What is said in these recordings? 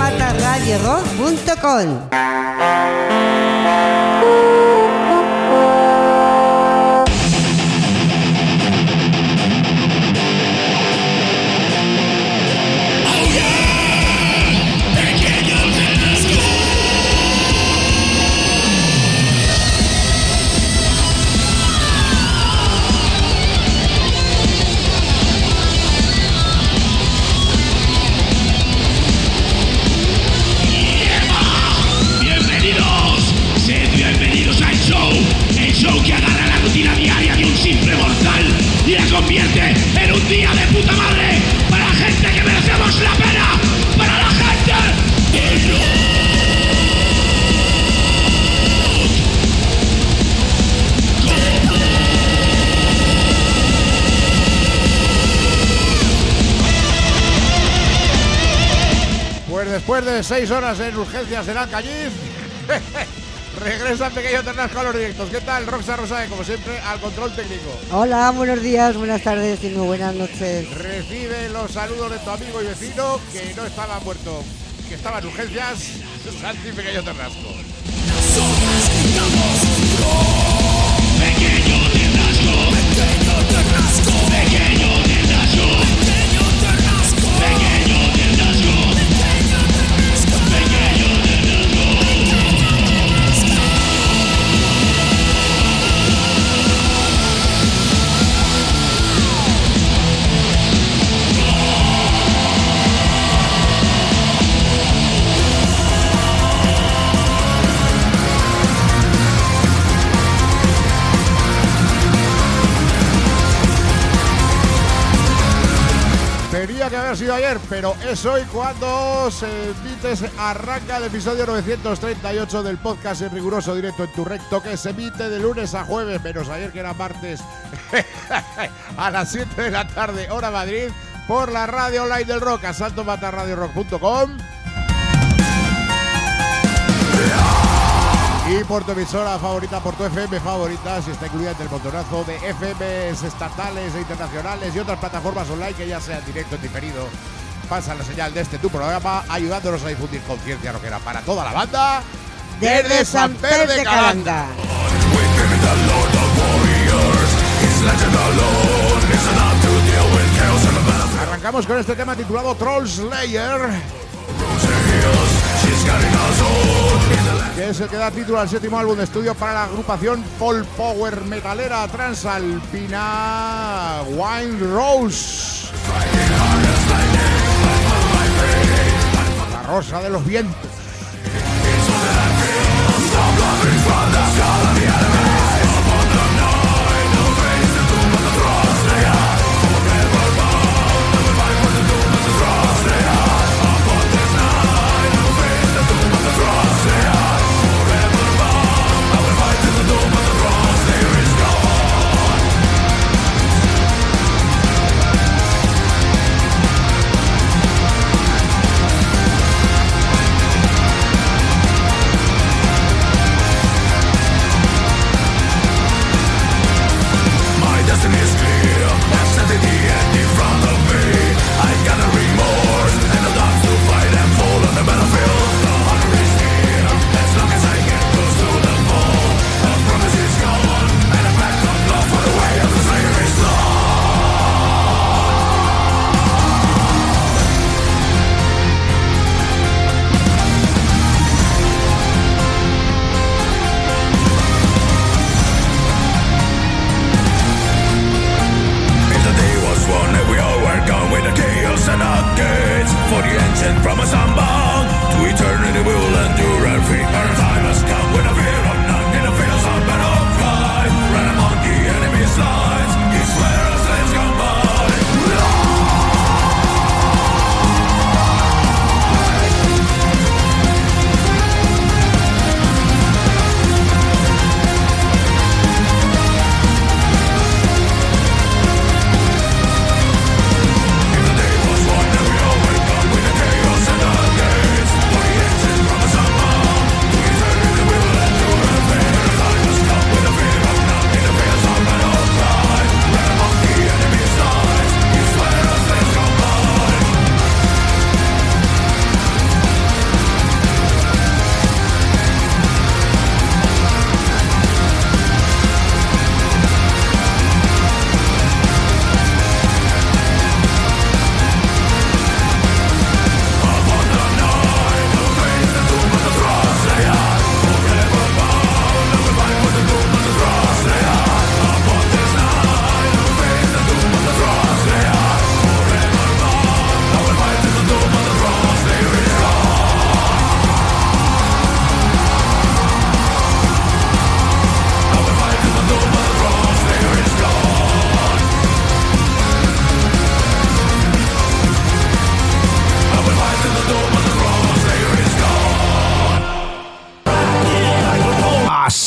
saltomataradiorock.com. Convierte en un día de puta madre para la gente que merecemos la pena, para la gente del rock. Pues después de 6 horas en urgencias en Alcañiz, regresa Pequeño Ternasco a los directos. ¿Qué tal? Roxa Rosae, como siempre, al control técnico. Hola, buenos días, buenas tardes y muy buenas noches. Recibe los saludos de tu amigo y vecino, que no estaba muerto, que estaba en urgencias, Santi Pequeño Ternasco. Pequeño Ternasco, Pequeño Ternasco, Pequeño Ternasco, Pequeño Ternasco, Pequeño Ternasco, Pequeño Ternasco, Pequeño Ternasco. Tenía que haber sido ayer, pero es hoy cuando arranca el episodio 938 del podcast en riguroso directo en tu recto, que se emite de lunes a jueves, menos ayer que era martes, a las 7 de la tarde, hora Madrid, por la radio online del rock, a saltomatarradiorock.com. Y por tu emisora favorita, por tu FM favorita, si está incluida entre el montonazo de FMs estatales e internacionales y otras plataformas online que ya sea en directo, en diferido, pasa la señal de tu programa, ayudándonos a difundir conciencia rockera para toda la banda Desde San Pedro de Calanda. Arrancamos con este tema titulado Troll Slayer, que es el que da título al 7º álbum de estudio para la agrupación folk power metalera transalpina Wind Rose, la rosa de los vientos.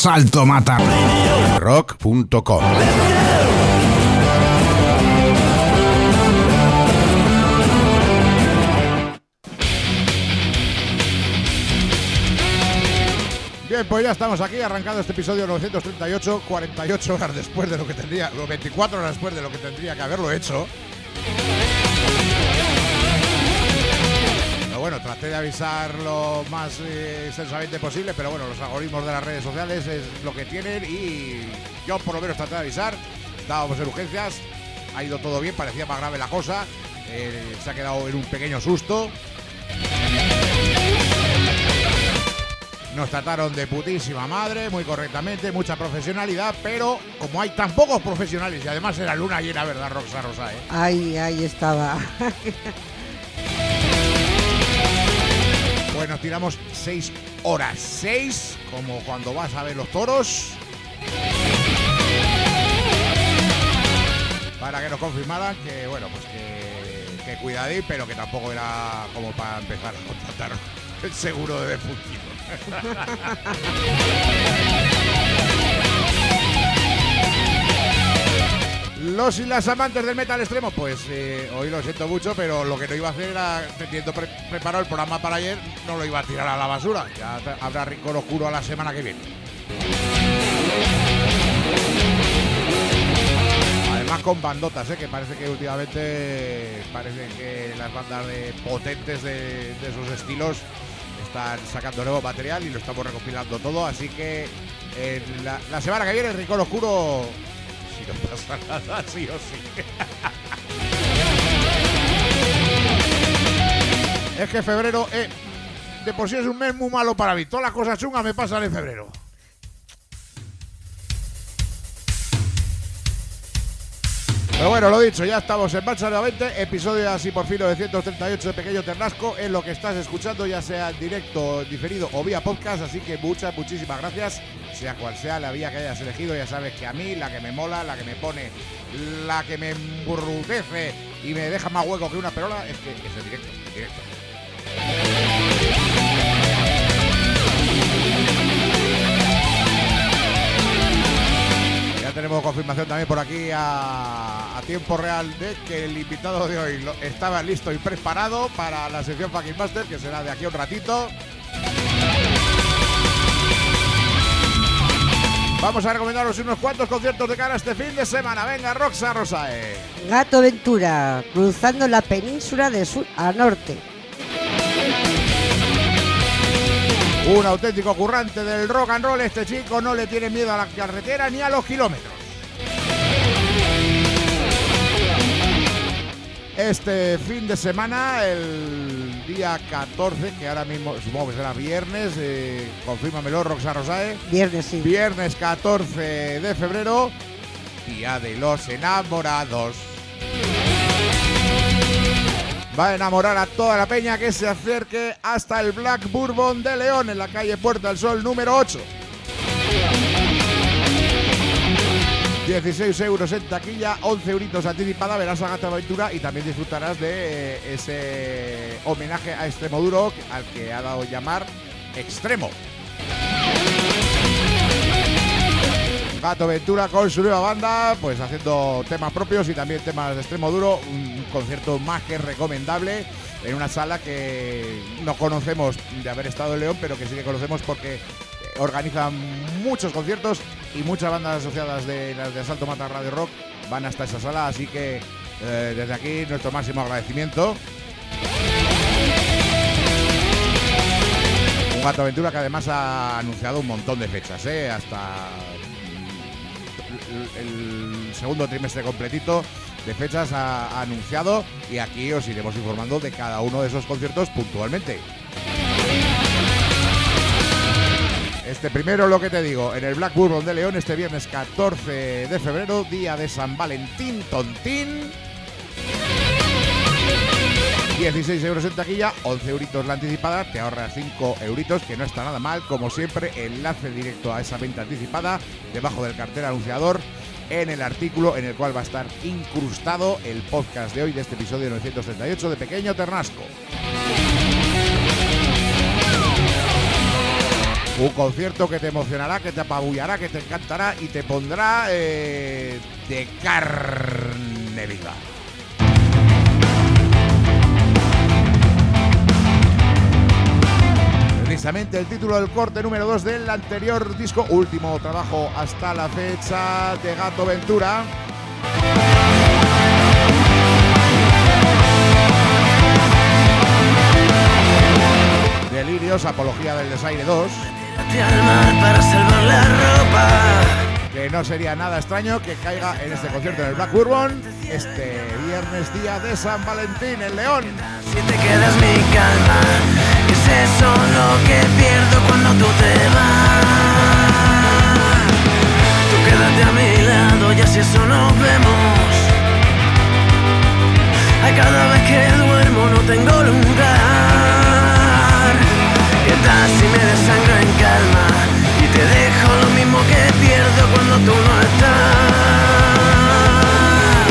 saltomatarrock.com. Bien, pues ya estamos aquí arrancando este episodio 938, 48 horas después de lo que tendría, 24 horas después de lo que tendría que haberlo hecho. Pero bueno, traté de avisar lo más extensamente posible, pero bueno, los algoritmos de las redes sociales es lo que tienen y yo por lo menos traté de avisar. Estábamos en urgencias, ha ido todo bien, parecía más grave la cosa, se ha quedado en un pequeño susto. Nos trataron de putísima madre, muy correctamente, mucha profesionalidad, pero como hay tan pocos profesionales y además era luna llena, ¿verdad, Roxa Rosa? Ahí estaba. Pues nos tiramos 6 horas, 6, como cuando vas a ver los toros, para que nos confirmaran que, bueno, pues que cuidadín, pero que tampoco era como para empezar a contratar el seguro de defunción. Los y las amantes del metal extremo, pues hoy lo siento mucho, pero lo que no iba a hacer era, teniendo preparado el programa para ayer, no lo iba a tirar a la basura. Ya habrá Rincón Oscuro a la semana que viene. Además con bandotas, que parece que últimamente las bandas potentes de esos estilos están sacando nuevo material y lo estamos recopilando todo, así que la semana que viene Rincón Oscuro, si no pasa nada, sí o sí. Es que febrero de por sí es un mes muy malo para mí, todas las cosas chungas me pasan en febrero. Pero bueno, lo dicho, ya estamos en marcha nuevamente, episodio así por fin 938 de Pequeño Ternasco, es lo que estás escuchando, ya sea en directo, diferido o vía podcast, así que muchísimas gracias, sea cual sea la vía que hayas elegido, ya sabes que a mí la que me mola, la que me pone, la que me embrutece y me deja más hueco que una perola, es que es el directo. Tenemos confirmación también por aquí a tiempo real de que el invitado de hoy estaba listo y preparado para la sección Fucking Master, que será de aquí a un ratito. Vamos a recomendaros unos cuantos conciertos de cara este fin de semana. Venga, Roxa Rosae. Gato Ventura, cruzando la península de sur a norte. Un auténtico currante del rock and roll, este chico no le tiene miedo a la carretera ni a los kilómetros. Este fin de semana, el día 14, que ahora mismo supongo que será viernes, confírmamelo, Roxa Rosae. Viernes, sí. Viernes 14 de febrero, Día de los Enamorados. Va a enamorar a toda la peña que se acerque hasta el Black Bourbon de León, en la calle Puerta del Sol número 8. 16 euros en taquilla, 11 euritos anticipada, verás a Gato Ventura y también disfrutarás de ese homenaje a Extremoduro al que ha dado llamar Extremo. Gato Ventura con su nueva banda, pues haciendo temas propios y también temas de Extremoduro, un concierto más que recomendable en una sala que no conocemos de haber estado en León, pero que sí que conocemos porque organizan muchos conciertos y muchas bandas asociadas de las de Asalto Mata Radio Rock van hasta esa sala, así que desde aquí nuestro máximo agradecimiento. Un Gato Ventura que además ha anunciado un montón de fechas, hasta el segundo trimestre completito de fechas ha anunciado, y aquí os iremos informando de cada uno de esos conciertos puntualmente. Este primero, lo que te digo, en el Black Bourbon de León, este viernes 14 de febrero, día de San Valentín Tontín. 16 euros en taquilla, 11 euritos la anticipada, te ahorras 5 euritos, que no está nada mal. Como siempre, enlace directo a esa venta anticipada debajo del cartel anunciador en el artículo en el cual va a estar incrustado el podcast de hoy, de este episodio 938 de Pequeño Ternasco. Un concierto que te emocionará, que te apabullará, que te encantará y te pondrá de carne viva. Precisamente el título del corte número 2 del anterior disco, último trabajo hasta la fecha de Gato Ventura. Delirios, Apología del Desaire 2. Para salvar la ropa. Que no sería nada extraño que caiga en este concierto en el Black Bourbon este viernes, día de San Valentín en León. Si te quedas mi calma, que es eso lo que pierdo cuando tú te vas. Tú quédate a mi lado y así eso nos vemos. A cada vez que duermo no tengo lugar. ¿Qué tal si me desangro en calma y te dejo lo mismo que pierdo cuando tú no estás?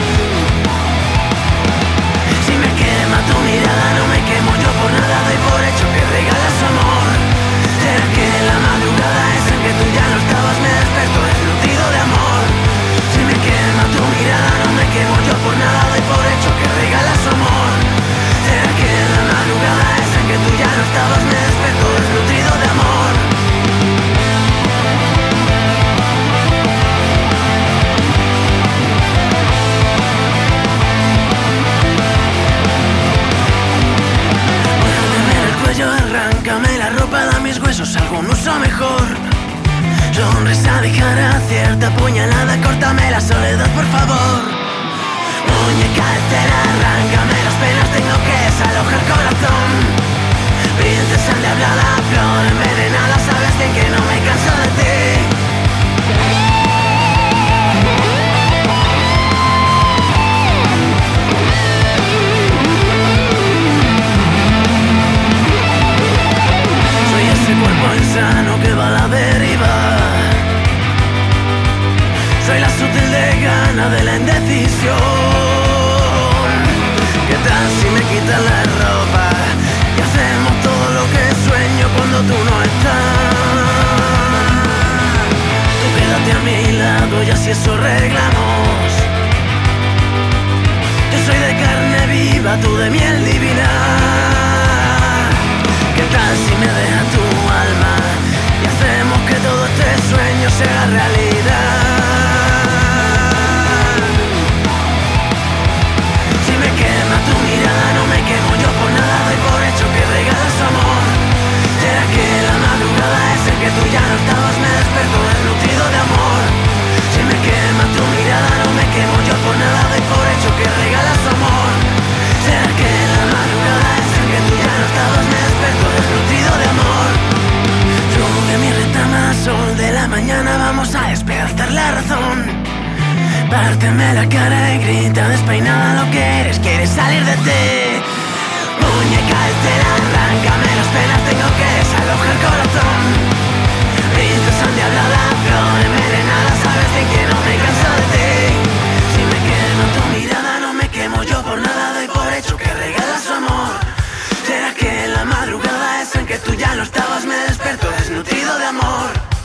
Si me quema tu mirada no me quemo yo por nada, doy por hecho que regalas amor. ¿Será que la madrugada es en que tú ya no estabas? Me desperto desnutrido de amor. Si me quema tu mirada no me quemo yo por nada, doy por hecho que regalas amor. ¿Será que la madrugada es en que tú ya no estabas? Me desperto desnutrido de amor. Arráncame la ropa, da mis huesos algún uso mejor. Sonrisa de cara cierta puñalada, córtame la soledad por favor. Muñeca de cera, arráncame las penas, tengo que desalojar corazón. Princesa endiablada, flor envenenada, sabes bien que no me canso de ti. Cuerpo insano que va a la deriva. Soy la sutil de gana de la indecisión. ¿Qué tal si me quitas la ropa y hacemos todo lo que sueño cuando tú no estás? Tú quédate a mi lado y así eso arreglamos. Yo soy de carne viva, tú de miel divina. ¿Qué tal si me dejas tu alma y hacemos que todo este sueño se haga realidad? Si me quema tu mirada no me quemo yo por nada, doy por hecho que regalas amor. ¿Será que la madrugada es en que tú ya no estabas? Me desperto desnutrido de amor. Si me quema tu mirada no me quemo yo por nada, doy por hecho que regalas amor. ¿Será que la madrugada es en que tú ya no estabas? Me desperto desnutrido de amor. Yo que mi retama sol de la mañana vamos a despedazar la razón. Párteme la cara y grita despeinada lo que eres, quieres salir de ti. Muñeca de cera, arráncame las penas, tengo que desalojar corazón. Princesa endiablada, flor envenenada, sabes bien que no me canso de ti. Si me quema tu mirada no me quemo yo por nada, doy por hecho que regalas su amor. ¿Será que la madrugada es en que tú ya no estabas? Me desperto desnutrido de amor.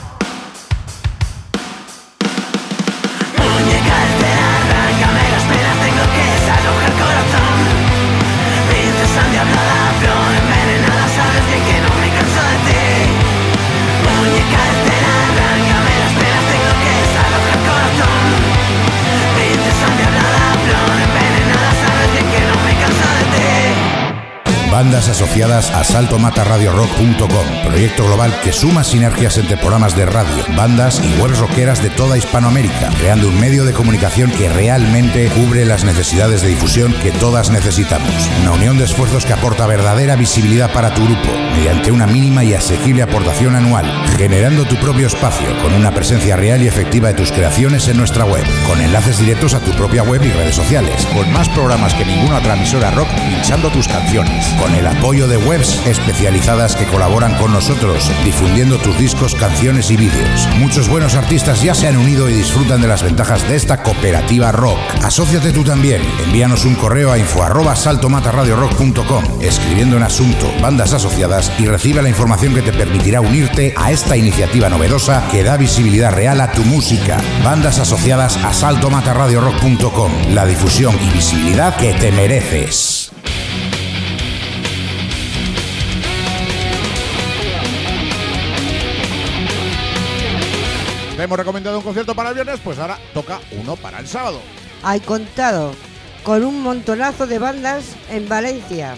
Muñeca de cera, arráncame las penas, tengo que desalojar corazón. Princesa endiablada, flor envenenada, sabes bien que no me canso de ti. Muñeca de cera, arráncame las penas, tengo que desalojar corazón. Princesa endiablada, flor envenenada, sabes bien que no me canso de ti. Bandas asociadas a saltomataradiorock.com, proyecto global que suma sinergias entre programas de radio, bandas y webs rockeras de toda Hispanoamérica, creando un medio de comunicación que realmente cubre las necesidades de difusión que todas necesitamos. Una unión de esfuerzos que aporta verdadera visibilidad para tu grupo, mediante una mínima y asequible aportación anual, generando tu propio espacio con una presencia real y efectiva de tus creaciones en nuestra web, con enlaces directos a tu propia web y redes sociales, con más programas que ninguna otra emisora rock pinchando tus canciones, con el el apoyo de webs especializadas que colaboran con nosotros, difundiendo tus discos, canciones y vídeos. Muchos buenos artistas ya se han unido y disfrutan de las ventajas de esta cooperativa rock. Asóciate tú también. Envíanos un correo a info@saltomatarradiorock.com, escribiendo en asunto bandas asociadas, y recibe la información que te permitirá unirte a esta iniciativa novedosa que da visibilidad real a tu música. Bandas asociadas a saltomatarradiorock.com, la difusión y visibilidad que te mereces. Te hemos recomendado un concierto para el viernes, pues ahora toca uno para el sábado. Hay contado con un montonazo de bandas en Valencia.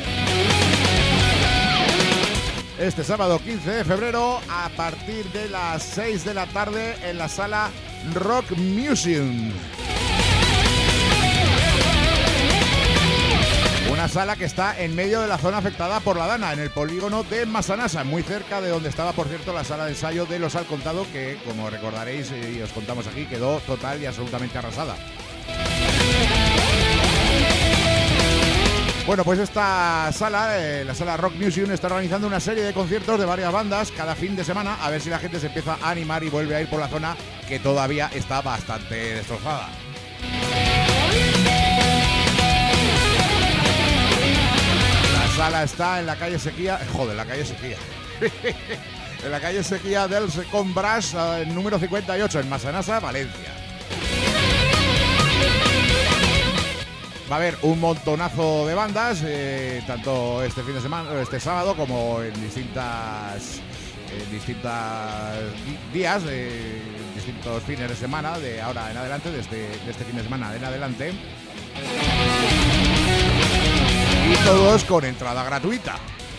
Este sábado 15 de febrero a partir de las 6 de la tarde en la sala Rock Museum. Una sala que está en medio de la zona afectada por la Dana, en el polígono de Massanassa, muy cerca de donde estaba, por cierto, la sala de ensayo de Los Al Contado, que, como recordaréis y os contamos aquí, quedó total y absolutamente arrasada. Bueno, pues esta sala, la sala Rock Museum, está organizando una serie de conciertos de varias bandas cada fin de semana, a ver si la gente se empieza a animar y vuelve a ir por la zona, que todavía está bastante destrozada. La sala está en la calle Sequía, en la calle Sequía del Secombras, número 58, en Massanassa, Valencia. Va a haber un montonazo de bandas, tanto este fin de semana, este sábado, como en distintos días, distintos fines de semana, de ahora en adelante, de este fin de semana en adelante. Y todos con entrada gratuita.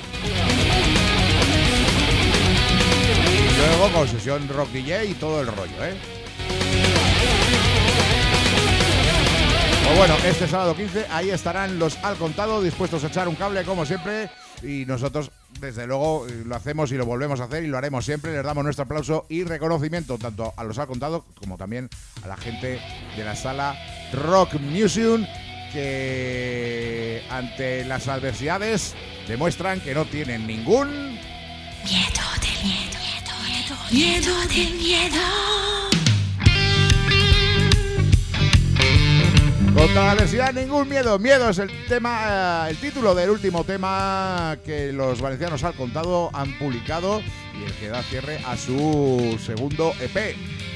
Y luego con sesión rock DJ y todo el rollo, Pues bueno, este sábado 15 ahí estarán Los Al Contado, dispuestos a echar un cable como siempre, y nosotros desde luego lo hacemos y lo volvemos a hacer y lo haremos siempre. Les damos nuestro aplauso y reconocimiento tanto a Los Al Contado como también a la gente de la sala Rock Museum, que ante las adversidades demuestran que no tienen ningún miedo del miedo. Contra la adversidad, ningún miedo. Miedo es el tema, el título del último tema que los valencianos Al Contado han publicado y el que da cierre a su segundo EP.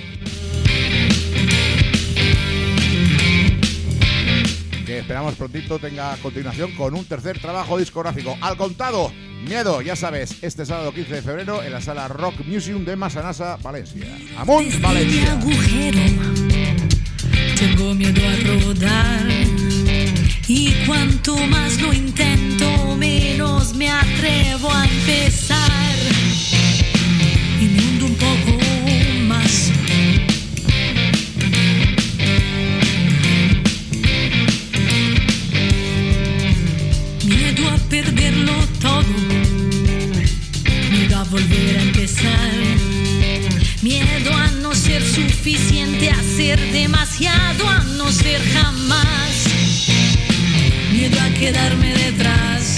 Que esperamos prontito tenga continuación con un tercer trabajo discográfico. Al Contado, Miedo, ya sabes, este sábado 15 de febrero en la sala Rock Museum de Massanassa, Valencia. ¡Amunt, Valencia! Tengo miedo a rodar y cuanto más lo intento, menos me atrevo a empezar. Y me hundo un poco más. Miedo a perderlo todo, miedo a volver a empezar. Miedo a no ser suficiente, a ser demasiado, a no ser jamás. Miedo a quedarme detrás.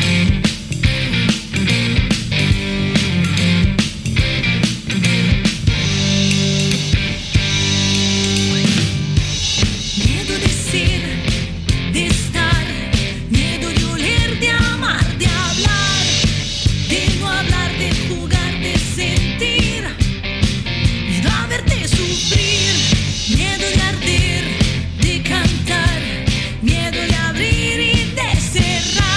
Miedo de ser, de estar, miedo de oler, de amar, de hablar, de no hablar, de jugar, de sentir. Miedo a verte sufrir, miedo de arder, de cantar, miedo de abrir y de cerrar.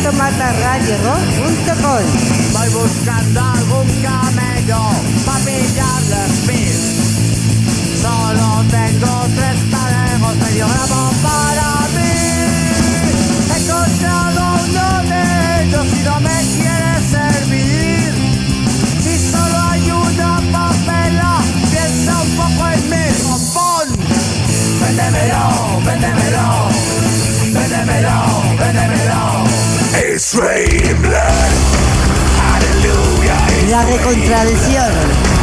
saltomatarradiorock.com. Voy buscando algún camello para pillarle el speed. Solo tengo 3 parejos, medio gramo para mí. He encontrado uno de ellos y no me quiere servir. Si solo hay una papela, piensa un poco en mí. ¡Bombón! Véndemelo, véndemelo, véndemelo, véndemelo. It's raining blood. Hallelujah. La recontradición.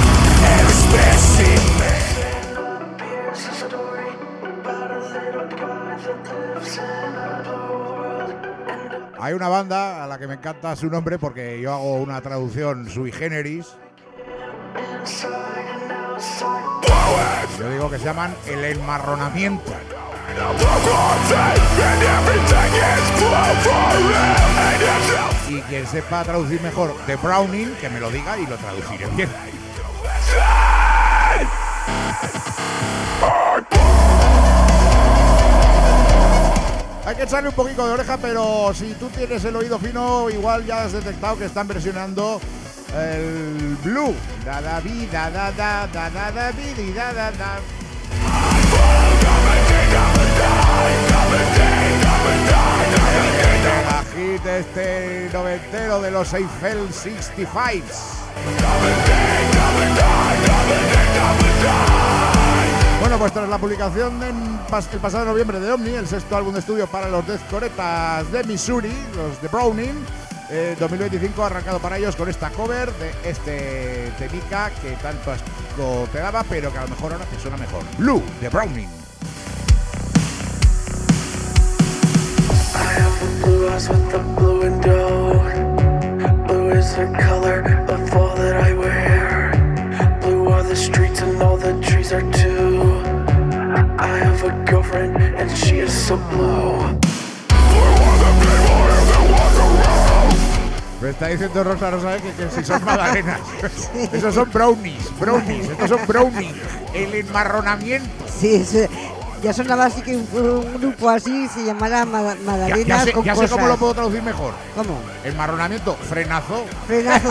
Hay una banda a la que me encanta su nombre porque yo hago una traducción sui generis. Yo digo que se llaman El Enmarronamiento. Y quien sepa traducir mejor The Browning, que me lo diga y lo traduciré bien. Hay que echarle un poquito de oreja, pero si tú tienes el oído fino, igual ya has detectado que están versionando el Blue. Da da bi da da da da da da bi di da da da. La hit este noventero de los Eiffel 65s. Bueno, pues tras la publicación el pasado noviembre de Omni, el 6º álbum de estudio para los Deathcoretas de Missouri, los de Browning, 2025 ha arrancado para ellos con esta cover de este temica que tanto asco te daba, pero que a lo mejor ahora te suena mejor. Blue, de Browning. I have a blue eyes with a blue window. Blue is the color of all that I wear. Blue are the streets and all the trees are too. I have a girlfriend and she is so blue. Me está diciendo Rosa que si son magdalenas. Esos son brownies, estos son brownies. El enmarronamiento. Sí, ya sonaba así que un grupo así se llamara Magdalenas con ya cosas. sé cómo lo puedo traducir mejor. ¿Cómo? Enmarronamiento, frenazo. Frenazo.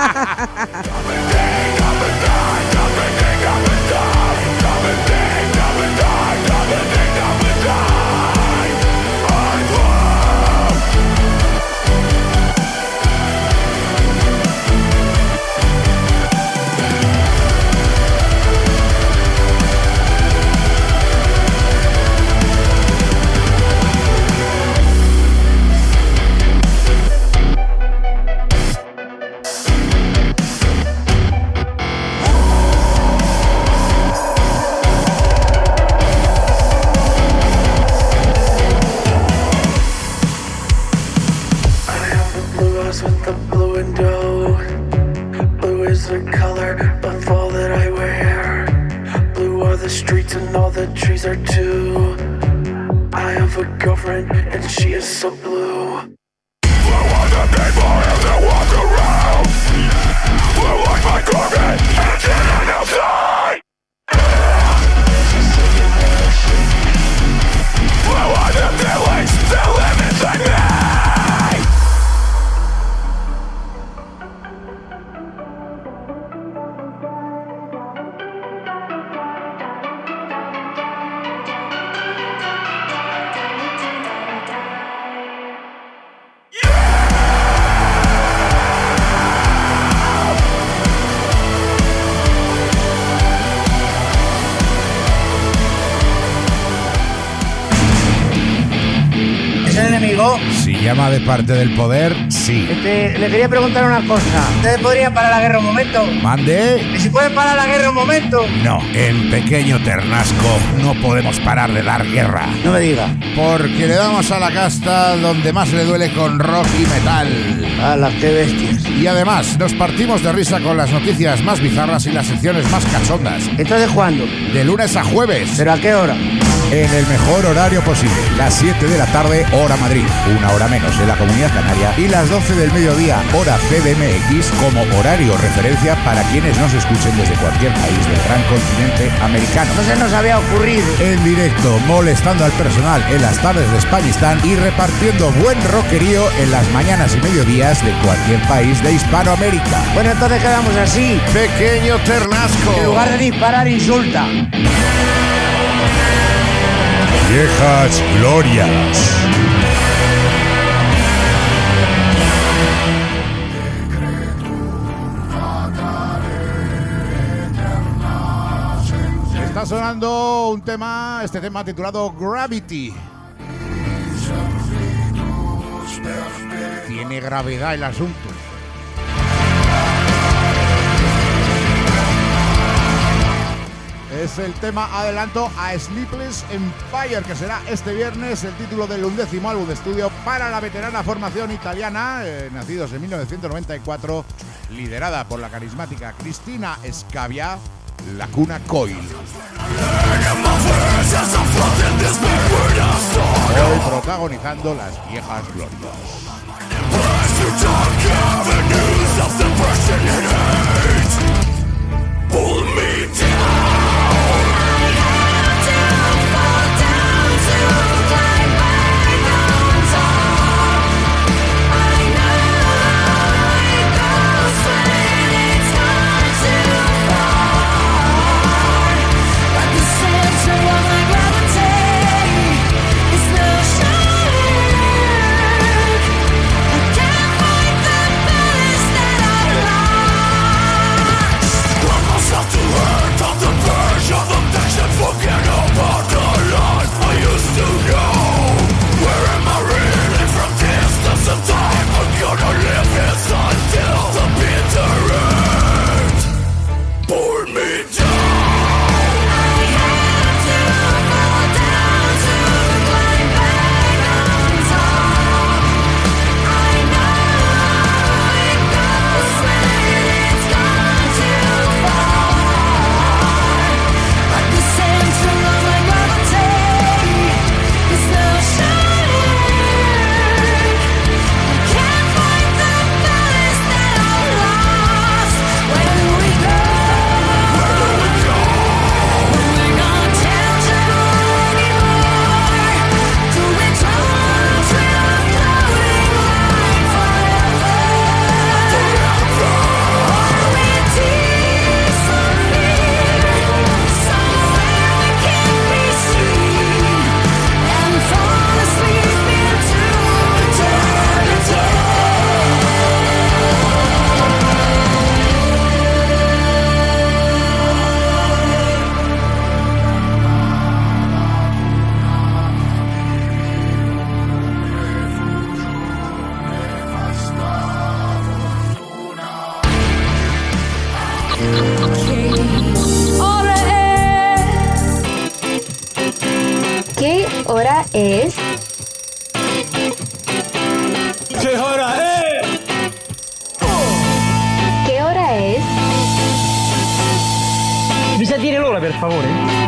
With the blue window. Blue is the color of all that I wear. Blue are the streets and all the trees are too. I have a girlfriend and she is so blue. Blue are the people that walk around. Blue like my carpet and sitting outside. Blue are the feelings that live inside me. Si llama de parte del poder, sí. Le quería preguntar una cosa. ¿Ustedes podrían parar la guerra un momento? ¿Mande? ¿Y si pueden parar la guerra un momento? No, en Pequeño Ternasco no podemos parar de dar guerra. No me diga. Porque le damos a la casta donde más le duele con rock y metal. ¡Hala, qué bestias! Y además nos partimos de risa con las noticias más bizarras y las secciones más cachondas. ¿Entonces cuándo? De lunes a jueves. ¿Pero a qué hora? en el mejor horario posible. Las 7 de la tarde, hora Madrid, una hora menos en la Comunidad Canaria, y las 12 del mediodía, hora CDMX, como horario referencia para quienes nos escuchen desde cualquier país del gran continente americano. No se nos había ocurrido. En directo, molestando al personal en las tardes de Españistán y repartiendo buen rockerío en las mañanas y mediodías de cualquier país de Hispanoamérica. Bueno, entonces quedamos así. Pequeño Ternasco. En lugar de disparar, insulta. Viejas glorias. Está sonando un tema, este tema titulado Gravity. Tiene gravedad el asunto. Es el tema adelanto a Sleepless Empire, que será este viernes el título del 11º álbum de estudio para la veterana formación italiana, nacidos en 1994, liderada por la carismática Cristina Scabbia, Lacuna Coil. Hoy protagonizando las viejas glorias. ¿Qué hora es? ¿Qué hora es? ¿Qué hora es? Mi sa dire l'ora, per favore?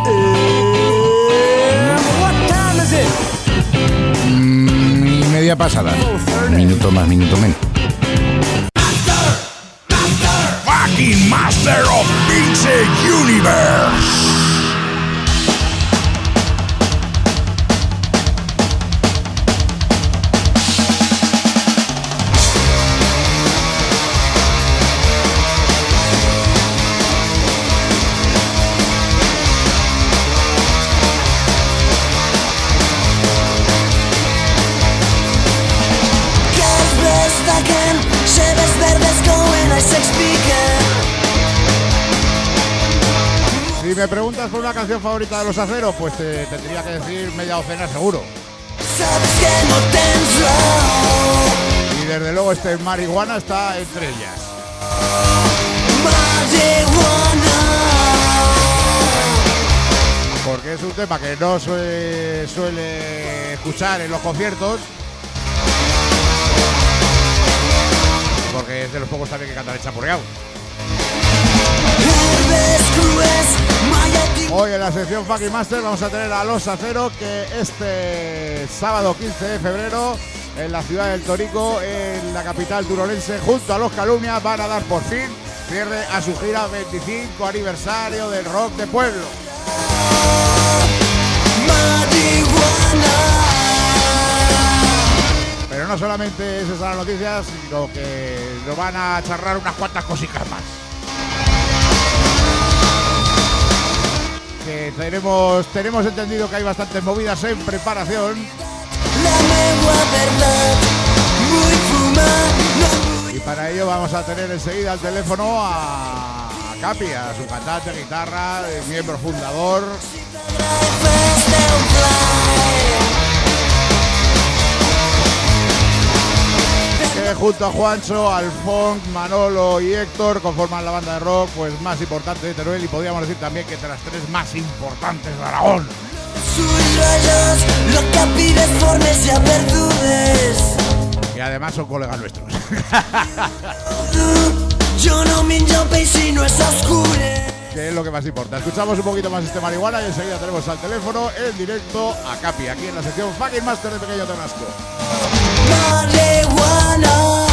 What time is it? Y media pasada. Minuto más, minuto menos. Fucking Master of Pixel Universe. Si me preguntas por una canción favorita de Los Aceros, pues te tendría que decir media docena seguro. Y desde luego este Marihuana está entre ellas. Porque es un tema que no suele escuchar en los conciertos. Porque es de los pocos también que cantan el chapurreado. Hoy en la sección Fucking Master vamos a tener a Los Acero, que este sábado 15 de febrero en la ciudad del Torico, en la capital turonense, junto a Los Calumnia, van a dar por fin cierre a su gira 25 aniversario del rock de pueblo. Pero no solamente es esa la noticia, sino que nos van a charrar unas cuantas cositas más. Que tenemos entendido que hay bastantes movidas en preparación. Y para ello vamos a tener enseguida al teléfono a Capi, a su cantante, guitarra, miembro fundador. Que junto a Juancho, Alfons, Manolo y Héctor conforman la banda de rock pues más importante de Teruel, y podríamos decir también que entre las 3 más importantes de Aragón. Y además son colegas nuestros. Que es lo que más importa. Escuchamos un poquito más este Marihuana y enseguida tenemos al teléfono en directo a Capi, aquí en la sección Fucking Master de Pequeño Tonasco. Marihuana.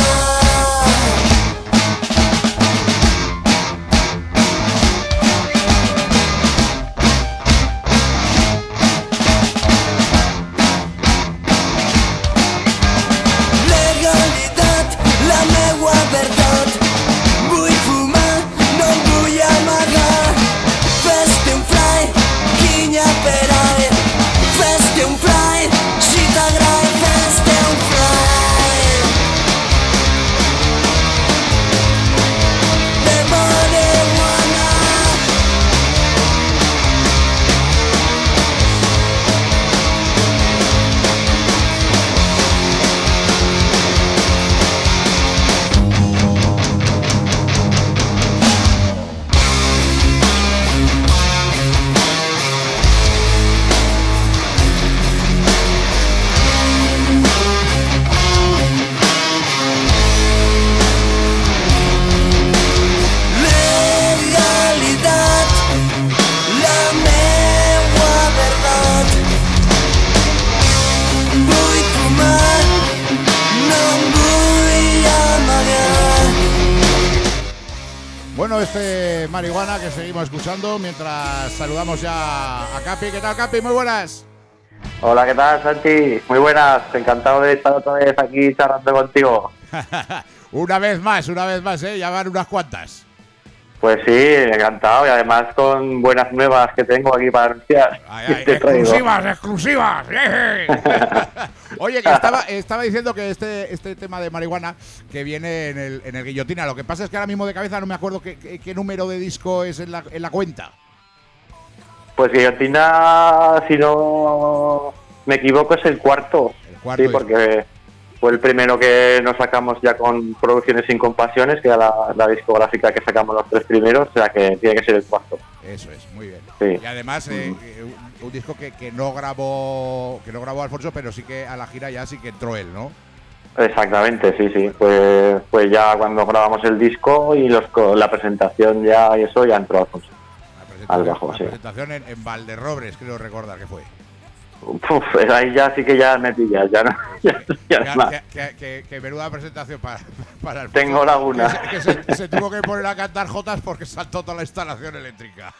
Este Marihuana que seguimos escuchando mientras saludamos ya a Capi. ¿Qué tal, Capi? Muy buenas. Hola, ¿qué tal, Santi? Muy buenas, encantado de estar otra vez aquí charlando contigo. Una vez más, ya van unas cuantas. Pues sí, encantado, y además con buenas nuevas que tengo aquí para anunciar. Exclusivas. Oye, que estaba diciendo que este tema de Marihuana que viene en el Guillotina. Lo que pasa es que ahora mismo de cabeza no me acuerdo qué número de disco es en la cuenta. Pues Guillotina, si no me equivoco, es el cuarto. Sí, porque fue el primero que nos sacamos ya con Producciones Sin Compasiones, que era la discográfica que sacamos los 3 primeros, o sea que tiene que ser el cuarto. Eso es, muy bien. Sí. Y además un disco que no grabó Alfonso, pero sí que a la gira ya sí que entró él, ¿no? Exactamente, sí. Pues ya cuando grabamos el disco y la presentación ya y eso, ya entró Alfonso. Al bajo, sí. La presentación en Valderrobres, creo recordar que fue. Ahí ya sí que ya me pillas, ya no. Que menuda presentación para el. Tengo laguna. Que se tuvo que poner a cantar jotas porque saltó toda la instalación eléctrica.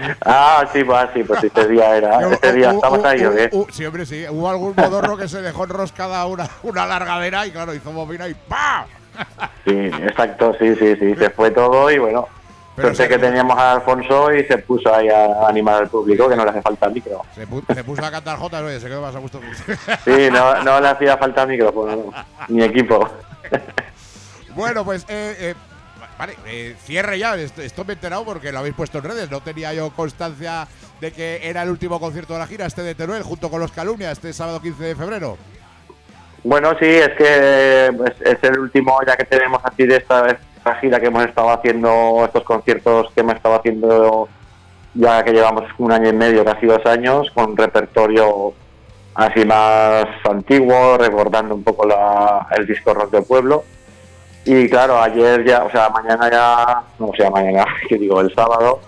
Pues ese día estamos ahí, ¿o qué? Sí, hombre, sí. Hubo algún modorro que se dejó enroscada una largadera y claro, hizo bobina y ¡pam! Sí, exacto, sí. Se fue todo y bueno. Suerte que teníamos a Alfonso y se puso ahí a animar al público, que no le hace falta el micro. Se puso a cantar jotas, oye, se quedó más a gusto. Sí, no le hacía falta el micrófono, ni equipo. Bueno, pues, cierre ya. Esto me he enterado porque lo habéis puesto en redes. No tenía yo constancia de que era el último concierto de la gira, este de Teruel, junto con Los Calumnia, este sábado 15 de febrero. Bueno, sí, es que es el último ya que tenemos así de esta gira que hemos estado haciendo, estos conciertos que hemos estado haciendo ya que llevamos 1 año y medio, casi 2 años, con repertorio así más antiguo, recordando un poco el disco rock del pueblo. Y claro, ayer ya, mañana, el sábado,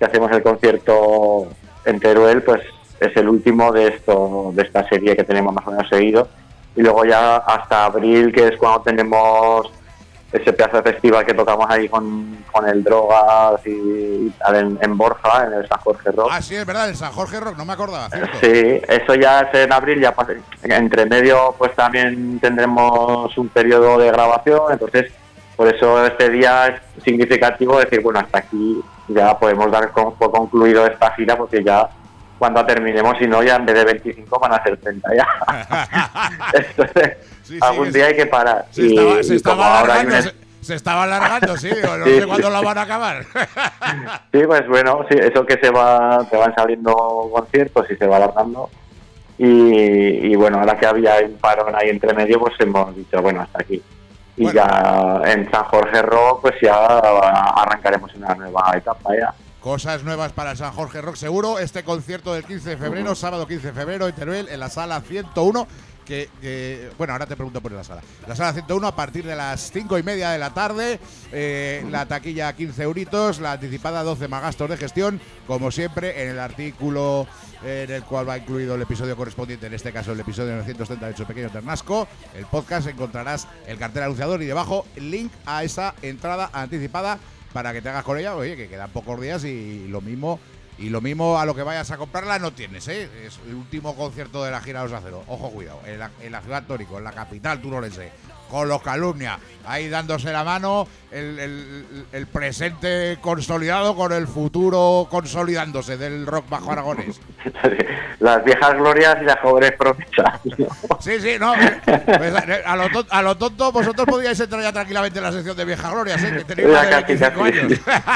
que hacemos el concierto en Teruel, pues es el último de esta serie que tenemos más o menos seguido. Y luego ya hasta abril, que es cuando tenemos ese pedazo de festival que tocamos ahí con el Drogas y en Borja, en el San Jorge Rock. Ah, sí, es verdad, el San Jorge Rock, no me acordaba, ¿cierto? Sí, eso ya es en abril, ya entre medio pues también tendremos un periodo de grabación, entonces por eso este día es significativo decir, bueno, hasta aquí ya podemos dar por concluido esta gira, porque ya cuando terminemos, si no, ya en vez de 25 van a ser 30 ya. Entonces, sí, algún día hay que parar. Se estaba alargando, sí, no sé cuándo la van a acabar. Sí, pues bueno, sí, eso que te van saliendo conciertos y se va alargando. Y bueno, ahora que había un parón ahí entre medio, pues hemos dicho, bueno, hasta aquí. Y bueno, ya en San Jorge Rock, pues ya arrancaremos una nueva etapa ya. Cosas nuevas para el San Jorge Rock, seguro. Este concierto del 15 de febrero, sábado 15 de febrero en Teruel, en la sala 101. Bueno, ahora te pregunto por la sala. La sala 101 a partir de las 5:30 de la tarde. La taquilla 15 euritos, la anticipada 12 más gastos de gestión. Como siempre, en el artículo en el cual va incluido el episodio correspondiente, en este caso el episodio 938, Pequeño Ternasco, el podcast, encontrarás el cartel anunciador y debajo el link a esa entrada anticipada para que te hagas con ella. Oye, que quedan pocos días y lo mismo a lo que vayas a comprarla no tienes, ¿eh? Es el último concierto de la gira Los Acero. Ojo, cuidado, en la ciudad Tórico, en la capital turolense, con los Calumnia, ahí dándose la mano, el presente consolidado con el futuro consolidándose del rock bajo aragonés. Las viejas glorias y las jóvenes promesas. Sí, no. Pues a lo tonto, vosotros podíais entrar ya tranquilamente en la sección de viejas glorias, ¿eh? Que tenéis más de 25 años.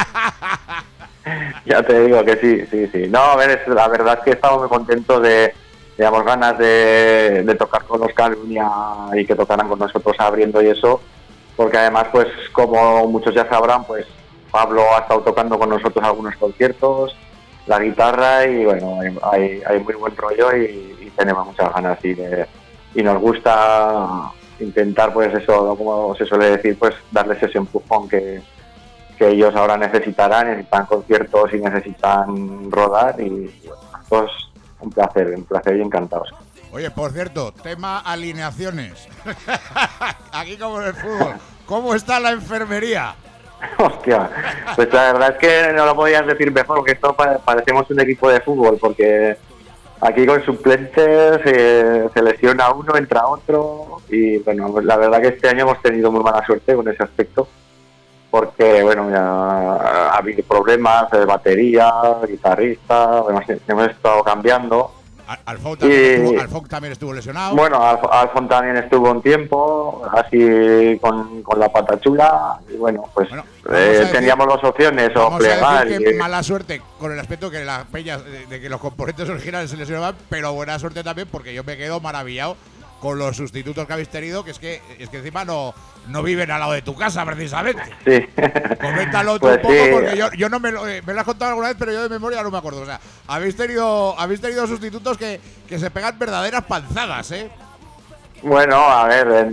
Ya te digo que sí. No, a ver, la verdad es que estamos muy contentos digamos, ganas de tocar con los Calumnia y que tocaran con nosotros abriendo y eso, porque además, pues como muchos ya sabrán, pues Pablo ha estado tocando con nosotros algunos conciertos, la guitarra, y bueno, hay muy buen rollo y tenemos muchas ganas y nos gusta intentar, pues eso, como se suele decir, pues darles ese empujón que ellos ahora necesitan conciertos y necesitan rodar, y bueno, pues un placer y encantados. Oye, por cierto, tema alineaciones. Aquí como en el fútbol, ¿cómo está la enfermería? Hostia, pues la verdad es que no lo podías decir mejor, porque esto parecemos un equipo de fútbol, porque aquí con suplentes se lesiona uno, entra otro, y bueno, pues la verdad que este año hemos tenido muy mala suerte con ese aspecto, porque bueno, ya ha habido problemas de batería, guitarrista, hemos estado cambiando. Alfon también estuvo lesionado. Bueno, Alfon también estuvo un tiempo así con la pata chula, y bueno, pues teníamos dos opciones, o plegar. Que mala suerte con el aspecto que las peñas de que los componentes originales se lesionaban, pero buena suerte también, porque yo me quedo maravillado con los sustitutos que habéis tenido, que es que encima no viven al lado de tu casa, precisamente. Sí. Coméntalo tú un poco, porque yo no me lo has contado alguna vez, pero yo de memoria no me acuerdo. O sea, habéis tenido sustitutos que se pegan verdaderas panzadas, ¿eh? Bueno, a ver,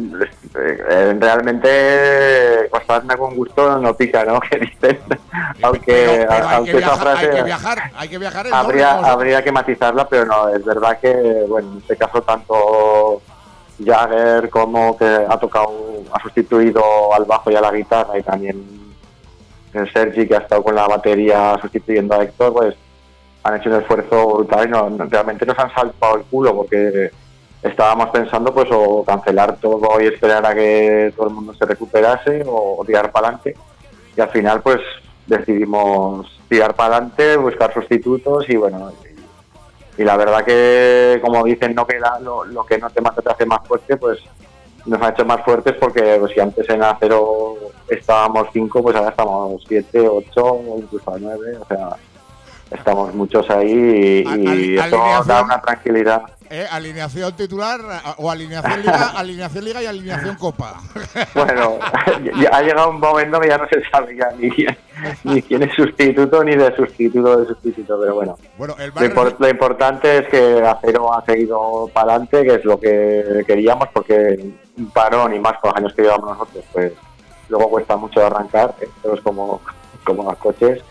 realmente costarme con gusto no pica, ¿no? Que dicen. Aunque esa frase hay que viajar. Habría que matizarla, pero no, es verdad que, bueno, en este caso tanto Jagger como que ha sustituido al bajo y a la guitarra, y también el Sergi, que ha estado con la batería sustituyendo a Héctor, pues han hecho un esfuerzo brutal y realmente nos han saltado el culo, porque estábamos pensando pues o cancelar todo y esperar a que todo el mundo se recuperase, o tirar para adelante, y al final pues decidimos tirar para adelante, buscar sustitutos, y bueno, y la verdad que, como dicen, no que lo que no te mata te hace más fuerte, pues nos ha hecho más fuertes, porque pues, si antes en Acero estábamos 5, pues ahora estamos 7, 8 o incluso 9, o sea, estamos muchos ahí y eso da una tranquilidad. Alineación titular o alineación liga y alineación copa. Bueno, ha llegado un momento que ya no se sabe ya ni quién es sustituto ni de sustituto, pero bueno. Lo importante es que Acero ha seguido para adelante, que es lo que queríamos, porque un parón y más con los años que llevamos nosotros, pues luego cuesta mucho arrancar, pero es como los coches.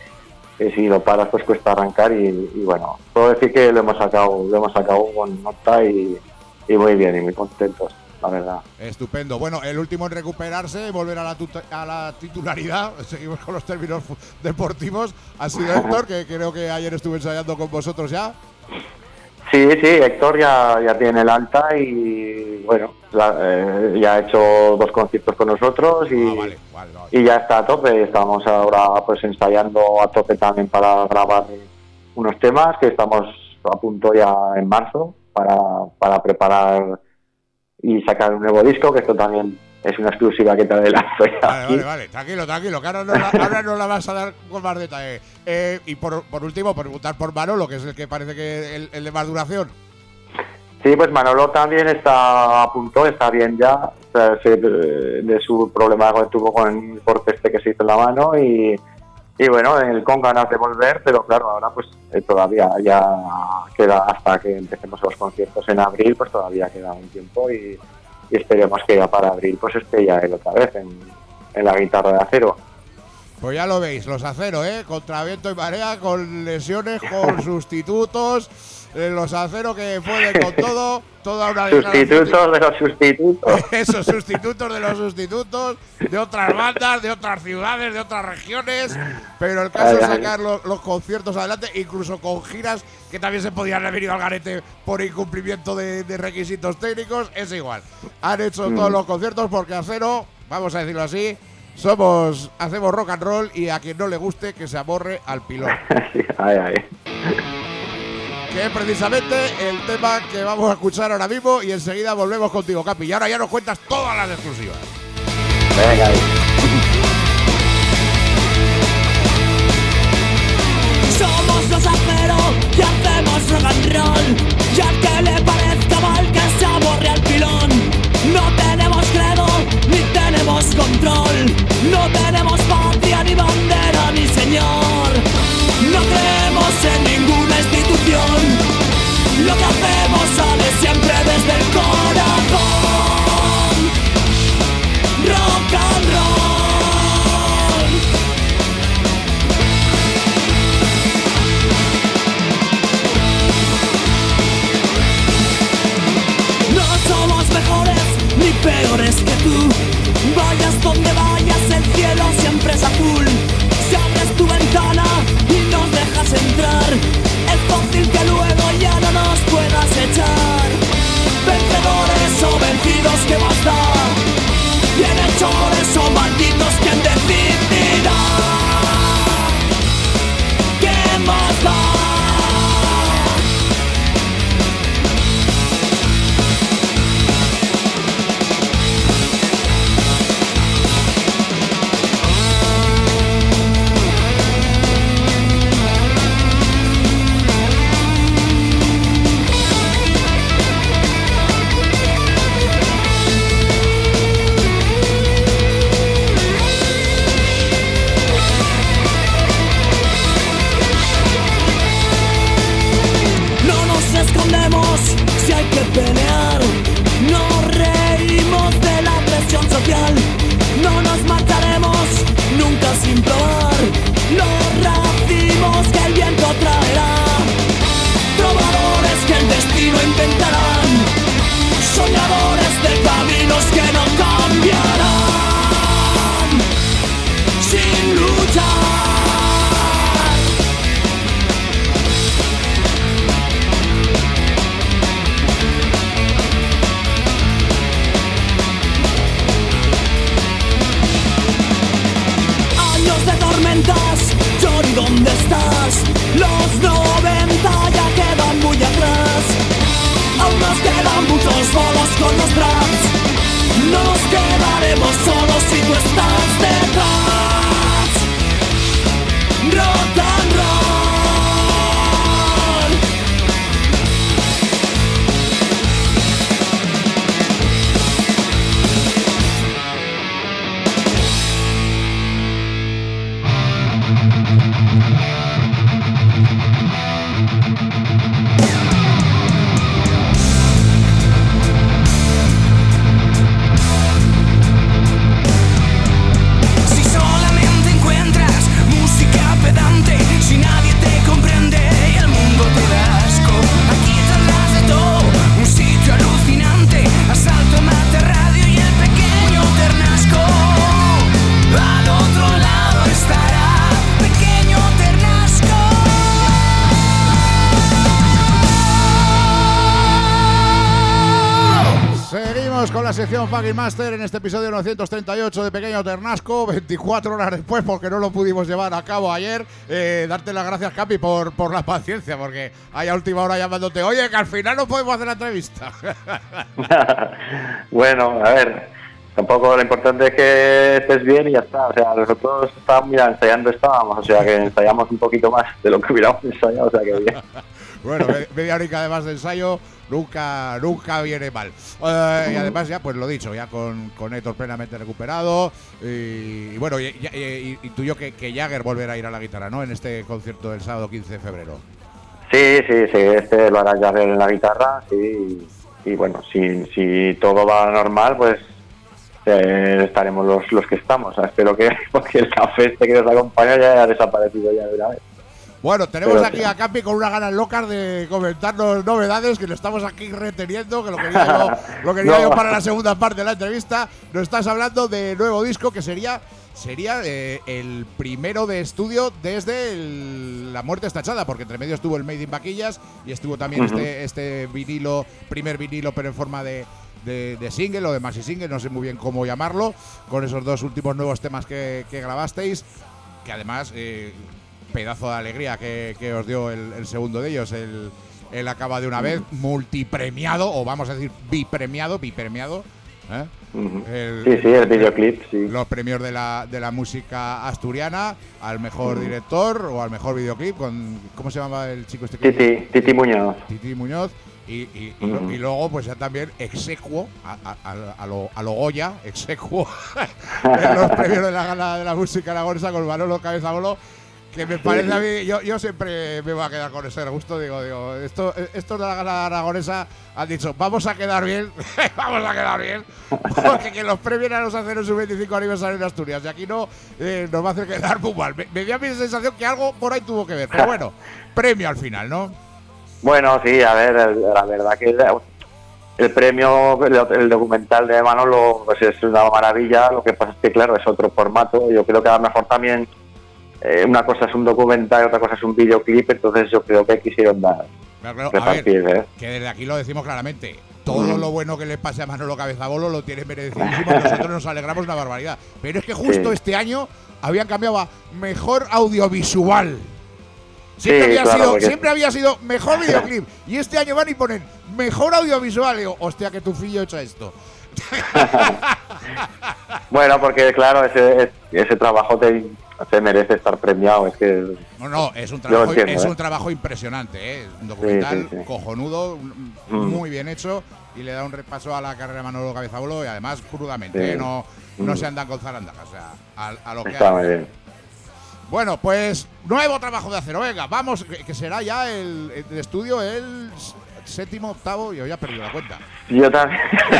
si lo paras pues cuesta arrancar y bueno, puedo decir que lo hemos sacado con nota y muy bien y muy contentos, la verdad. Estupendo. Bueno, el último en recuperarse y volver a la titularidad, seguimos con los términos deportivos, ha sido Héctor, que creo que ayer estuve ensayando con vosotros ya. Sí, Héctor ya tiene el alta y bueno, ya ha hecho 2 conciertos con nosotros y, y ya está a tope. Estamos ahora pues ensayando a tope también para grabar unos temas que estamos a punto ya en marzo para preparar y sacar un nuevo disco, que esto también es una exclusiva que te adelanto ya. Vale, tranquilo, que ahora no la vas a dar con más detalle. Y por último, preguntar por Manolo, que es el que parece que el de más duración. Sí, pues Manolo también está a punto, está bien ya, de su problema que tuvo con el corte que se hizo en la mano y bueno, con ganas de volver, pero claro, ahora pues todavía ya queda hasta que empecemos los conciertos en abril, pues todavía queda un tiempo y esperemos que ya para abril pues esté ya él otra vez en la guitarra de Acero. Pues ya lo veis, los Acero, contra viento y marea, con lesiones, con sustitutos, los Acero que pueden con todo, toda una sustitutos de los sustitutos. Esos sustitutos de los sustitutos, de otras bandas, de otras ciudades, de otras regiones, pero el caso es sacar los conciertos adelante, incluso con giras que también se podían haber venido al garete por incumplimiento de requisitos técnicos, es igual. Han hecho todos los conciertos porque Acero, vamos a decirlo así, hacemos rock and roll y a quien no le guste que se amorre al pilón. Que es precisamente el tema que vamos a escuchar ahora mismo y enseguida volvemos contigo, Capi. Y ahora ya nos cuentas todas las exclusivas. Venga ahí. Somos los Acero y hacemos rock and roll. Y al que le parezca mal que se aborre al pilón. No tenemos credo ni tenemos control. No tenemos patria ni bandera ni señor. No creemos en ninguna institución. Lo que hacemos sale siempre desde el corazón. Rock and roll. No somos mejores ni peores que tú. Vayas donde vayas, el cielo siempre es azul. Si abres tu ventana y nos dejas entrar, es fácil que luego ya no nos puedas echar. Vencedores o vencidos, ¿qué más da? Bienhechores o malditos, ¿quién decidirá? ¿Qué más da? Si hay que pelear, nos reímos de la presión social. No nos marcharemos nunca sin probar los racimos que el viento traerá. Trovadores que el destino inventarán, soñadores de caminos que no cambiarán. Sin luchar. Johnny, ¿dónde estás? Los 90 ya quedan muy atrás. Aún nos quedan muchos bolos con los traps. No Seguimos con la sección Fucking Master en este episodio 938 de Pequeño Ternasco, 24 horas después porque no lo pudimos llevar a cabo ayer. Darte las gracias, Capi, por la paciencia, porque hay a última hora llamándote, oye, que al final no podemos hacer la entrevista. Bueno, a ver, tampoco lo importante es que estés bien y ya está. O sea, nosotros ensayando estábamos, o sea que ensayamos un poquito más de lo que hubiéramos ensayado, o sea que bien. Bueno, media horica además de ensayo nunca viene mal. Y además ya, pues lo dicho, ya con Héctor plenamente recuperado. Y bueno, y tuyo que Jagger volverá a ir a la guitarra, ¿no? En este concierto del sábado 15 de febrero. Sí, este lo hará Jagger en la guitarra, sí. Y bueno, si todo va normal, pues estaremos los que estamos. O sea, espero que, porque el café este que nos acompaña ya haya desaparecido ya de una vez. Bueno, tenemos aquí a Capi con unas ganas locas de comentarnos novedades, que lo estamos aquí reteniendo, que lo quería yo para la segunda parte de la entrevista. Nos estás hablando de nuevo disco que sería el primero de estudio desde La Muerte está echada, porque entre medio estuvo el Made in Vaquillas y estuvo también este vinilo, primer vinilo, pero en forma de single o de maxi single, no sé muy bien cómo llamarlo, con esos dos últimos nuevos temas que grabasteis, que además pedazo de alegría que os dio el segundo de ellos, el Acaba de una vez, multipremiado, o vamos a decir bipremiado. El videoclip, sí. Los premios de la música asturiana al mejor director o al mejor videoclip, ¿cómo se llamaba el chico este? Titi Muñoz. Titi Muñoz. Y luego pues ya también execuo a lo Goya, execuo en los premios de la Gala de la Música Aragonesa con Manolo Cabezabolo, que me parece a mí, yo siempre me voy a quedar con ese gusto, digo, esto de la Gala Aragonesa han dicho, vamos a quedar bien, porque que los premios nos hacen en su 25 aniversario en Asturias, y aquí no nos va a hacer quedar muy mal. Me dio a mí la sensación que algo por ahí tuvo que ver, pero bueno, premio al final, ¿no? Bueno, sí, a ver, la verdad que el premio, el documental de Manolo, pues es una maravilla. Lo que pasa es que, claro, es otro formato. Yo creo que a lo mejor también una cosa es un documental y otra cosa es un videoclip, entonces yo creo que quisieron dar. Claro, a ver, que desde aquí lo decimos claramente. Todo lo bueno que le pase a Manolo Cabezabolo lo tiene merecidísimo. Nosotros nos alegramos una barbaridad. Pero es que justo este año habían cambiado a mejor audiovisual. Siempre había sido mejor videoclip. Y este año van y ponen mejor audiovisual. Y digo, hostia, que tu fillo hecho esto. Bueno, porque claro, ese trabajo te merece estar premiado. Es que no, es un trabajo impresionante, ¿eh? Un documental cojonudo, muy bien hecho, y le da un repaso a la carrera de Manolo Cabezabolo, y además crudamente, no se andan con zarandajas, o sea, a lo que está muy bien. Bueno, pues nuevo trabajo de acero. Venga, vamos, que será ya el estudio el séptimo, octavo, yo ya he perdido la cuenta. Yo también.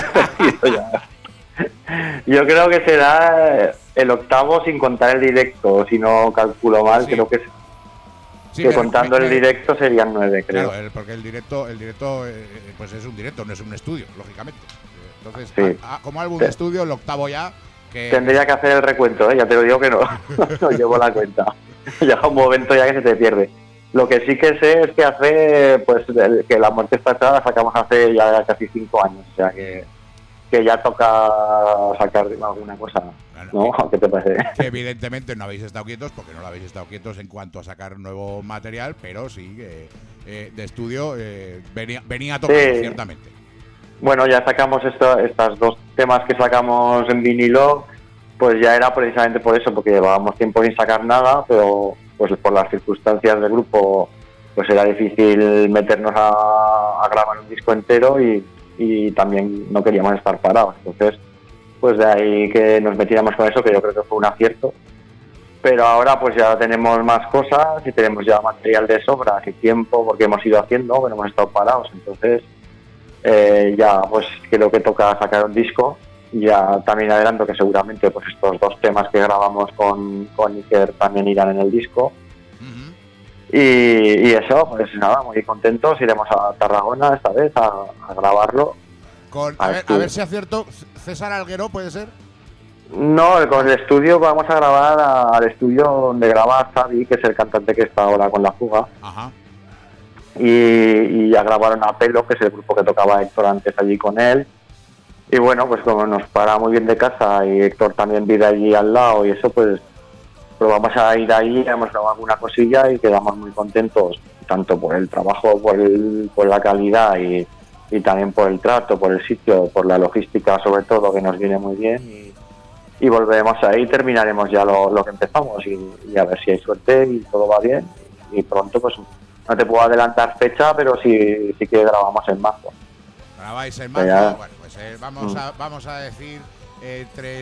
Yo creo que será el octavo sin contar el directo, si no calculo mal, creo que contando el directo serían 9, creo. Claro, porque el directo pues es un directo, no es un estudio, lógicamente. Entonces, como álbum de estudio, el octavo ya. Tendría que hacer el recuento, ya te lo digo que no llevo la cuenta. Llega un momento ya que se te pierde. Lo que sí que sé es que que La Muerte está echada la sacamos hace ya casi 5 años, o sea que ya toca sacar alguna cosa, ¿no? ¿Qué te parece? Que evidentemente no habéis estado quietos, porque no lo habéis estado quietos en cuanto a sacar nuevo material, pero sí de estudio venía a tocar, ciertamente. Bueno, ya sacamos estas dos temas que sacamos en vinilo, pues ya era precisamente por eso, porque llevábamos tiempo sin sacar nada, pero pues por las circunstancias del grupo pues era difícil meternos a grabar un disco entero y también no queríamos estar parados. Entonces, pues de ahí que nos metiéramos con eso, que yo creo que fue un acierto. Pero ahora pues ya tenemos más cosas y tenemos ya material de sobra y tiempo, porque hemos ido haciendo, pero hemos estado parados. Entonces, ya pues creo que toca sacar un disco. Ya también adelanto que seguramente pues estos dos temas que grabamos con Iker también irán en el disco. Y eso, pues nada, muy contentos. Iremos a Tarragona esta vez a grabarlo. A ver si acierto. ¿César Alguero puede ser? No, con el estudio vamos a grabar al estudio donde graba Xavi, que es el cantante que está ahora con La Fuga. Ajá. Y ya grabaron a Pelo, que es el grupo que tocaba Héctor antes allí con él. Y bueno, pues como nos para muy bien de casa y Héctor también vive allí al lado y eso, pues vamos a ir ahí, hemos grabado alguna cosilla y quedamos muy contentos, tanto por el trabajo, por la calidad y también por el trato, por el sitio, por la logística sobre todo, que nos viene muy bien. Y volveremos ahí, terminaremos ya lo que empezamos y a ver si hay suerte y todo va bien. Y pronto, pues no te puedo adelantar fecha, pero sí que grabamos en marzo. ¿Grabáis en marzo? Bueno, pues vamos a decir entre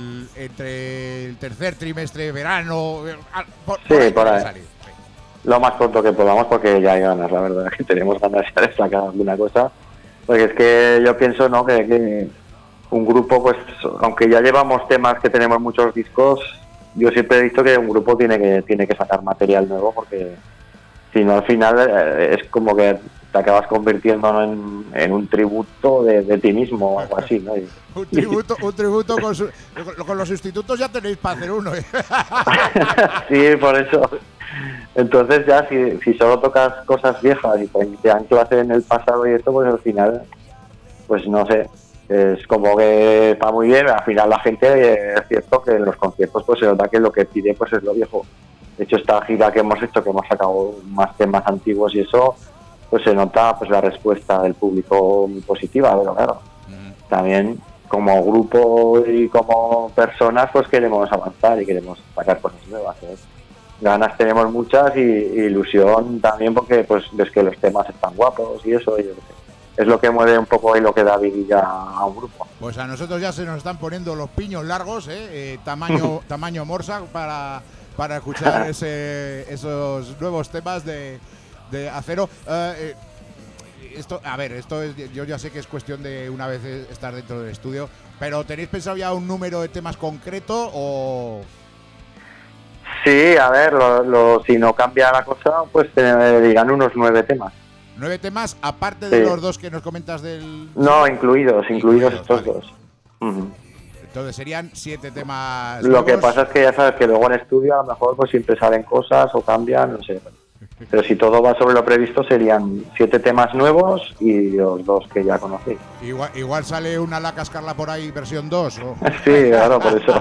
el tercer trimestre, verano, por ahí. Salir. Sí. Lo más pronto que podamos, porque ya hay ganas, la verdad, que tenemos ganas ya de sacar alguna cosa. Porque es que yo pienso, ¿no?, que un grupo, pues aunque ya llevamos temas que tenemos muchos discos, yo siempre he visto que un grupo tiene que sacar material nuevo, porque si no al final es como que te acabas convirtiendo en un tributo de ti mismo o algo así, ¿no? Un tributo con los sustitutos ya tenéis para hacer uno. Sí, por eso. Entonces ya si solo tocas cosas viejas y te anclas en el pasado y esto, pues al final, pues no sé, es como que está muy bien. Al final la gente, es cierto que en los conciertos pues se nota que lo que pide pues es lo viejo. De hecho, esta gira que hemos hecho, que hemos sacado más temas antiguos y eso, pues se nota pues la respuesta del público muy positiva, pero claro, también como grupo y como personas pues queremos avanzar y queremos sacar cosas nuevas, ¿eh? Ganas tenemos muchas y ilusión también, porque pues ves que los temas están guapos y eso, y es lo que mueve un poco y lo que da vidilla a un grupo. Pues a nosotros ya se nos están poniendo los piños largos, tamaño morsa para escuchar esos nuevos temas de Acero. Esto yo ya sé que es cuestión de una vez estar dentro del estudio, pero ¿tenéis pensado ya un número de temas concreto o...? Sí, a ver, si no cambia la cosa, pues te dirán unos 9 temas. 9 temas, aparte de los 2 que nos comentas del... No, incluidos estos 2. Uh-huh. Entonces serían 7 temas. Lo nuevos. Que pasa es que ya sabes que luego en estudio a lo mejor pues siempre salen cosas o cambian, no sé. Pero si todo va sobre lo previsto serían 7 temas nuevos y los 2 que ya conocí. Igual sale una La Cascarla por ahí versión 2. ¿O? Sí, claro, por eso.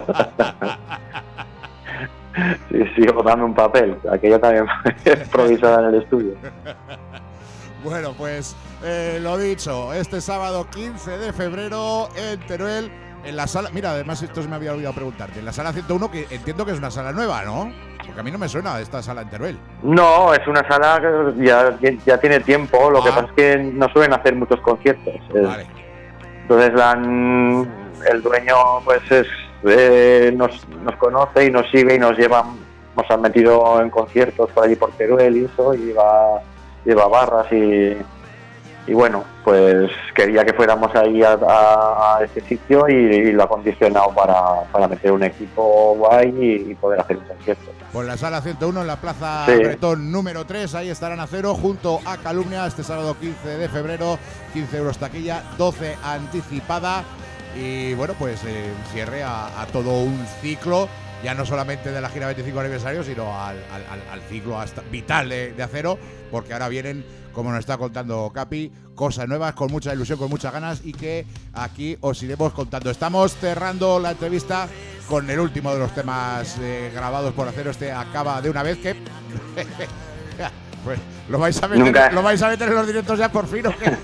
Sí, sigo dando un papel. Aquello también improvisada en el estudio. Bueno, pues lo dicho, este sábado 15 de febrero en Teruel, en la sala... Mira, además esto se me había olvidado preguntarte. En la sala 101, que entiendo que es una sala nueva, ¿no? Porque a mí no me suena esta sala en Teruel. No, es una sala que ya tiene tiempo. Lo que pasa es que no suelen hacer muchos conciertos. Vale. Entonces el dueño pues nos conoce y nos sigue y nos han metido en conciertos por allí por Teruel y eso, y lleva barras y bueno, pues quería que fuéramos ahí a ese sitio y lo ha condicionado para meter un equipo guay y poder hacer un concierto. Pues la sala 101 en la Plaza Bretón número 3, ahí estarán Acero junto a Calumnia este sábado 15 de febrero, 15 euros taquilla, 12 anticipada. Y bueno, pues cierre a todo un ciclo, ya no solamente de la gira 25 aniversario, sino al ciclo hasta vital de Acero, porque ahora vienen, como nos está contando Capi, cosas nuevas, con mucha ilusión, con muchas ganas, y que aquí os iremos contando. Estamos cerrando la entrevista con el último de los temas grabados por Acero. Este acaba de una vez, que pues lo vais a meter en los directos ya por fin, ¿o qué?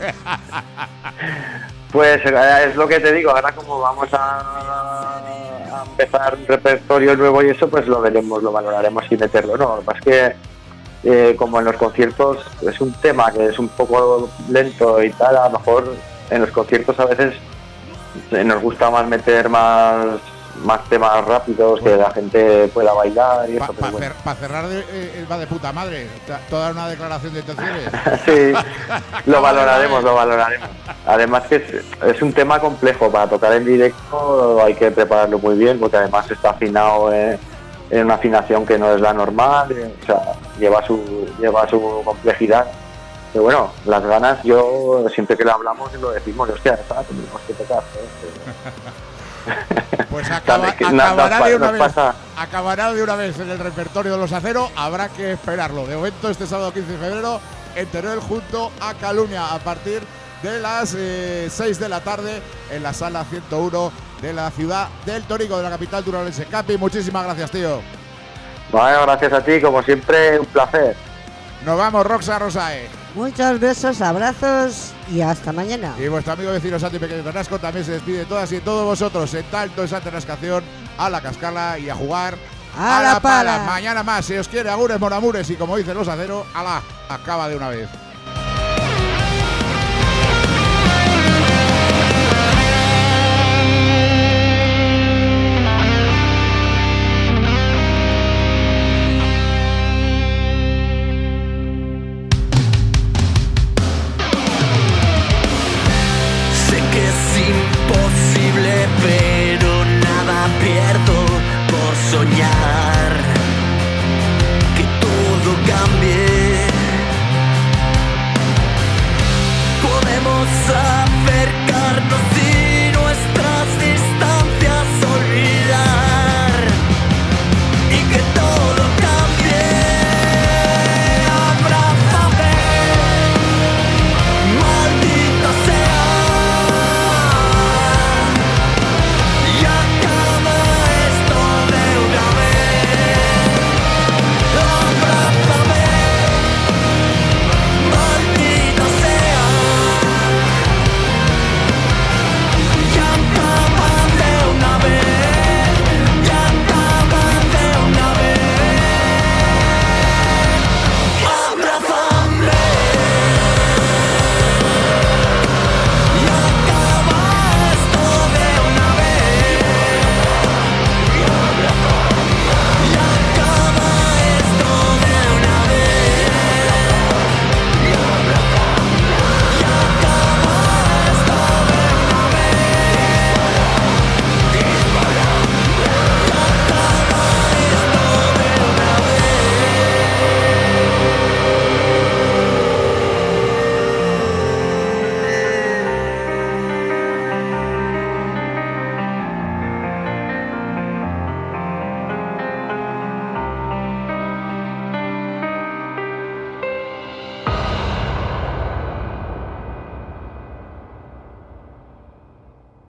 Pues es lo que te digo, ahora como vamos a empezar un repertorio nuevo y eso, pues lo veremos, lo valoraremos y meterlo. No, lo que pasa es que como en los conciertos es un tema que es un poco lento y tal, a lo mejor en los conciertos a veces nos gusta más meter más temas rápidos, que la gente pueda bailar y eso. Para cerrar va de puta madre, toda una declaración de intenciones. Sí, lo valoraremos. Además que es un tema complejo, para tocar en directo hay que prepararlo muy bien, porque además está afinado en una afinación que no es la normal, o sea, lleva su complejidad. Pero bueno, las ganas, yo siempre que lo hablamos lo decimos, hostia, tenemos que tocar. Pues acabará de una vez en el repertorio de los Acero. Habrá que esperarlo. De momento, este sábado 15 de febrero en Teruel junto a Calumnia, a partir de las 6 de la tarde en la sala 101 de la ciudad del Torico, de la capital turolense. Capi, muchísimas gracias, tío. Bueno, gracias a ti, como siempre, un placer. Nos vamos, Roxa Rosae. Muchos besos, abrazos y hasta mañana. Y vuestro amigo vecino Santi Pequeño Tarrasco también se despide de todas y de todos vosotros en Talto, en Santa Rascación, a la cascala y a jugar a la pala. Mañana más, si os quiere, agures, monamures, y como dicen los aceros, ala, acaba de una vez. Sé que es imposible